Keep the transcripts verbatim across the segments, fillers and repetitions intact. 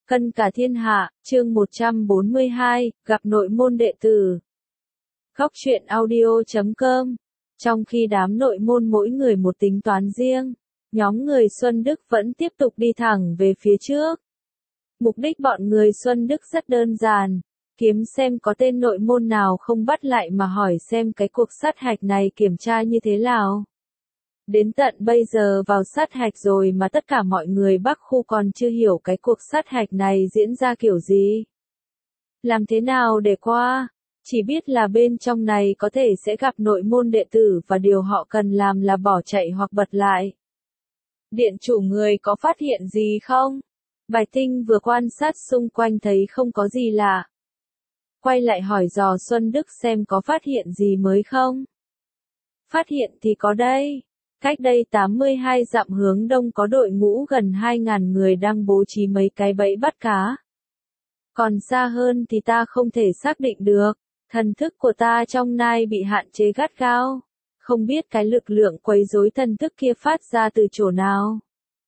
Cân cả thiên hạ, chương một trăm bốn mươi hai, gặp nội môn đệ tử. Góc truyện audio chấm com. Trong khi đám nội môn mỗi người một tính toán riêng, nhóm người Xuân Đức vẫn tiếp tục đi thẳng về phía trước. Mục đích bọn người Xuân Đức rất đơn giản, kiếm xem có tên nội môn nào không bắt lại mà hỏi xem cái cuộc sát hạch này kiểm tra như thế nào. Đến tận bây giờ vào sát hạch rồi mà tất cả mọi người Bắc khu còn chưa hiểu cái cuộc sát hạch này diễn ra kiểu gì. Làm thế nào để qua? Chỉ biết là bên trong này có thể sẽ gặp nội môn đệ tử và điều họ cần làm là bỏ chạy hoặc bật lại. Điện chủ người có phát hiện gì không? Bạch Tinh vừa quan sát xung quanh thấy không có gì lạ. Quay lại hỏi dò Xuân Đức xem có phát hiện gì mới không? Phát hiện thì có đây. Cách đây tám mươi hai dặm hướng đông có đội ngũ gần hai nghìn người đang bố trí mấy cái bẫy bắt cá. Còn xa hơn thì ta không thể xác định được, thần thức của ta trong nai bị hạn chế gắt gao, không biết cái lực lượng quấy rối thần thức kia phát ra từ chỗ nào.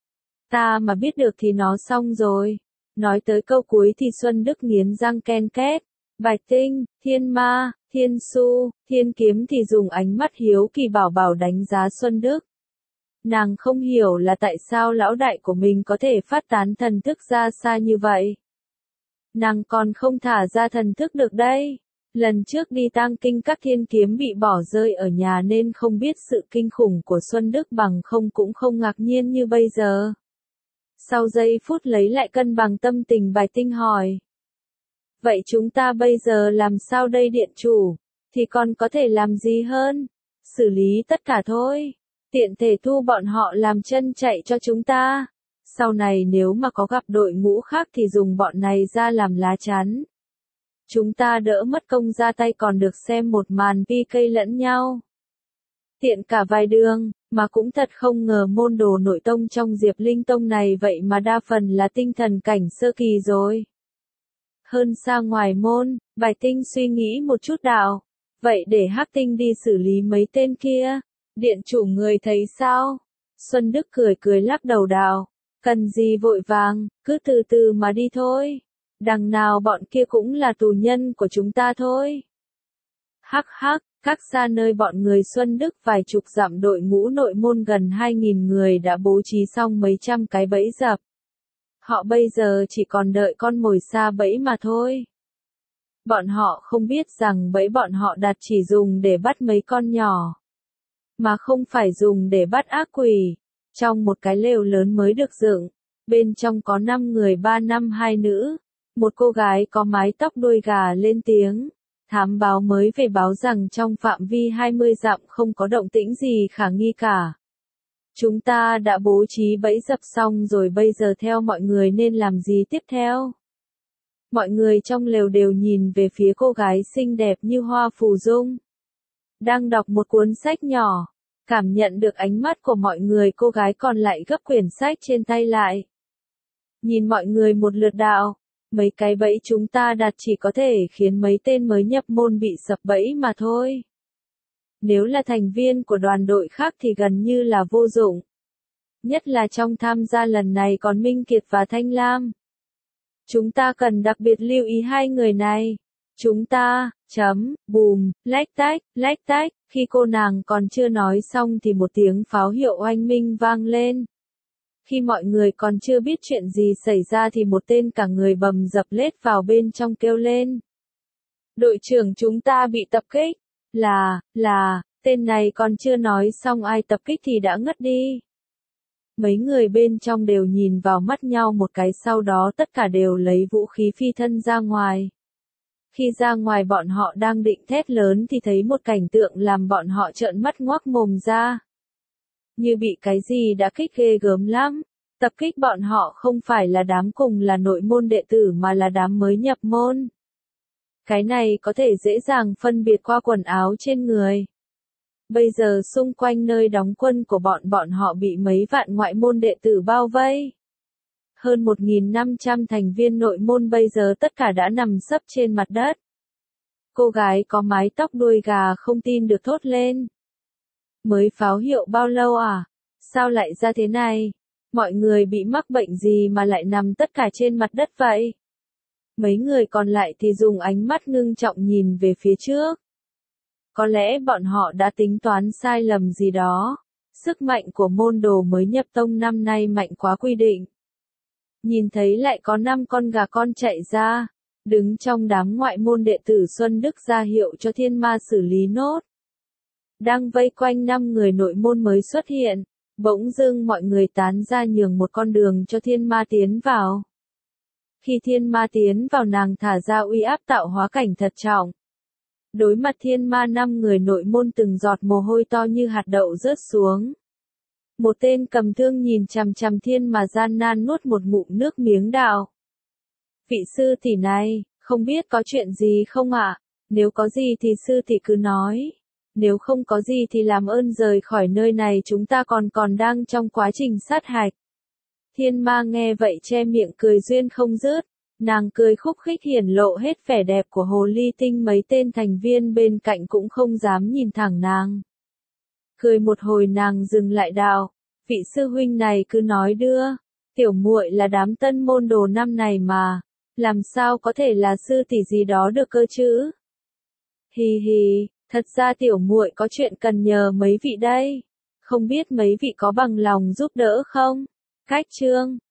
Ta mà biết được thì nó xong rồi. Nói tới câu cuối thì Xuân Đức nghiến răng ken két. Bạch Tinh, Thiên Ma, Thiên Su, Thiên Kiếm thì dùng ánh mắt hiếu kỳ bảo bảo đánh giá Xuân Đức. Nàng không hiểu là tại sao lão đại của mình có thể phát tán thần thức ra xa như vậy. Nàng còn không thả ra thần thức được đây. Lần trước đi tang kinh các Thiên Kiếm bị bỏ rơi ở nhà nên không biết sự kinh khủng của Xuân Đức, bằng không cũng không ngạc nhiên như bây giờ. Sau giây phút lấy lại cân bằng tâm tình, Bạch Tinh hỏi. Vậy chúng ta bây giờ làm sao đây điện chủ? Thì còn có thể làm gì hơn? Xử lý tất cả thôi. Tiện thể thu bọn họ làm chân chạy cho chúng ta. Sau này nếu mà có gặp đội ngũ khác thì dùng bọn này ra làm lá chắn. Chúng ta đỡ mất công ra tay còn được xem một màn pi cây lẫn nhau. Tiện cả vài đường, mà cũng thật không ngờ môn đồ nội tông trong Diệp Linh Tông này vậy mà đa phần là tinh thần cảnh sơ kỳ rồi. Hơn xa ngoài môn, Bạch Tinh suy nghĩ một chút đạo. Vậy để Hắc Tinh đi xử lý mấy tên kia. Điện chủ người thấy sao? Xuân Đức cười cười lắc đầu đạo. Cần gì vội vàng, cứ từ từ mà đi thôi. Đằng nào bọn kia cũng là tù nhân của chúng ta thôi. Hắc hắc, cách xa nơi bọn người Xuân Đức vài chục dặm đội ngũ nội môn gần hai nghìn người đã bố trí xong mấy trăm cái bẫy dập. Họ bây giờ chỉ còn đợi con mồi xa bẫy mà thôi. Bọn họ không biết rằng bẫy bọn họ đặt chỉ dùng để bắt mấy con nhỏ, mà không phải dùng để bắt ác quỷ. Trong một cái lều lớn mới được dựng, bên trong có năm người, ba nam hai nữ. Một cô gái có mái tóc đuôi gà lên tiếng. Thám báo mới về báo rằng trong phạm vi hai mươi dặm không có động tĩnh gì khả nghi cả. Chúng ta đã bố trí bẫy dập xong rồi, bây giờ theo mọi người nên làm gì tiếp theo? Mọi người trong lều đều nhìn về phía cô gái xinh đẹp như hoa phù dung, đang đọc một cuốn sách nhỏ. Cảm nhận được ánh mắt của mọi người, cô gái còn lại gấp quyển sách trên tay lại. Nhìn mọi người một lượt đạo. Mấy cái bẫy chúng ta đặt chỉ có thể khiến mấy tên mới nhập môn bị sập bẫy mà thôi. Nếu là thành viên của đoàn đội khác thì gần như là vô dụng. Nhất là trong tham gia lần này còn Minh Kiệt và Thanh Lam. Chúng ta cần đặc biệt lưu ý hai người này. Chúng ta, chấm, bùm, lách tách, lách tách. Khi cô nàng còn chưa nói xong thì một tiếng pháo hiệu oanh minh vang lên. Khi mọi người còn chưa biết chuyện gì xảy ra thì một tên cả người bầm dập lết vào bên trong kêu lên. Đội trưởng chúng ta bị tập kích. Là, là, tên này còn chưa nói xong ai tập kích thì đã ngất đi. Mấy người bên trong đều nhìn vào mắt nhau một cái, sau đó tất cả đều lấy vũ khí phi thân ra ngoài. Khi ra ngoài bọn họ đang định thét lớn thì thấy một cảnh tượng làm bọn họ trợn mắt ngoác mồm ra. Như bị cái gì đã kích ghê gớm lắm. Tập kích bọn họ không phải là đám cùng là nội môn đệ tử mà là đám mới nhập môn. Cái này có thể dễ dàng phân biệt qua quần áo trên người. Bây giờ xung quanh nơi đóng quân của bọn bọn họ bị mấy vạn ngoại môn đệ tử bao vây. Hơn một nghìn năm trăm thành viên nội môn bây giờ tất cả đã nằm sấp trên mặt đất. Cô gái có mái tóc đuôi gà không tin được thốt lên. Mới pháo hiệu bao lâu à? Sao lại ra thế này? Mọi người bị mắc bệnh gì mà lại nằm tất cả trên mặt đất vậy? Mấy người còn lại thì dùng ánh mắt ngưng trọng nhìn về phía trước. Có lẽ bọn họ đã tính toán sai lầm gì đó. Sức mạnh của môn đồ mới nhập tông năm nay mạnh quá quy định. Nhìn thấy lại có năm con gà con chạy ra, đứng trong đám ngoại môn đệ tử Xuân Đức ra hiệu cho thiên ma xử lý nốt. Đang vây quanh năm người nội môn mới xuất hiện, bỗng dưng mọi người tán ra nhường một con đường cho thiên ma tiến vào. Khi thiên ma tiến vào nàng thả ra uy áp tạo hóa cảnh thật trọng. Đối mặt thiên ma năm người nội môn từng giọt mồ hôi to như hạt đậu rớt xuống. Một tên cầm thương nhìn chằm chằm thiên mà gian nan nuốt một ngụm nước miếng đạo. Vị sư tỷ này, không biết có chuyện gì không ạ? Nếu có gì thì sư tỷ cứ nói. Nếu không có gì thì làm ơn rời khỏi nơi này, chúng ta còn còn đang trong quá trình sát hạch. Thiên ma nghe vậy che miệng cười duyên không dứt. Nàng cười khúc khích hiển lộ hết vẻ đẹp của hồ ly tinh, mấy tên thành viên bên cạnh cũng không dám nhìn thẳng nàng. Cười một hồi nàng dừng lại đạo, vị sư huynh này cứ nói đưa, tiểu muội là đám tân môn đồ năm này mà, làm sao có thể là sư tỷ gì đó được cơ chứ? Hì hì, thật ra tiểu muội có chuyện cần nhờ mấy vị đây, không biết mấy vị có bằng lòng giúp đỡ không? Cách chương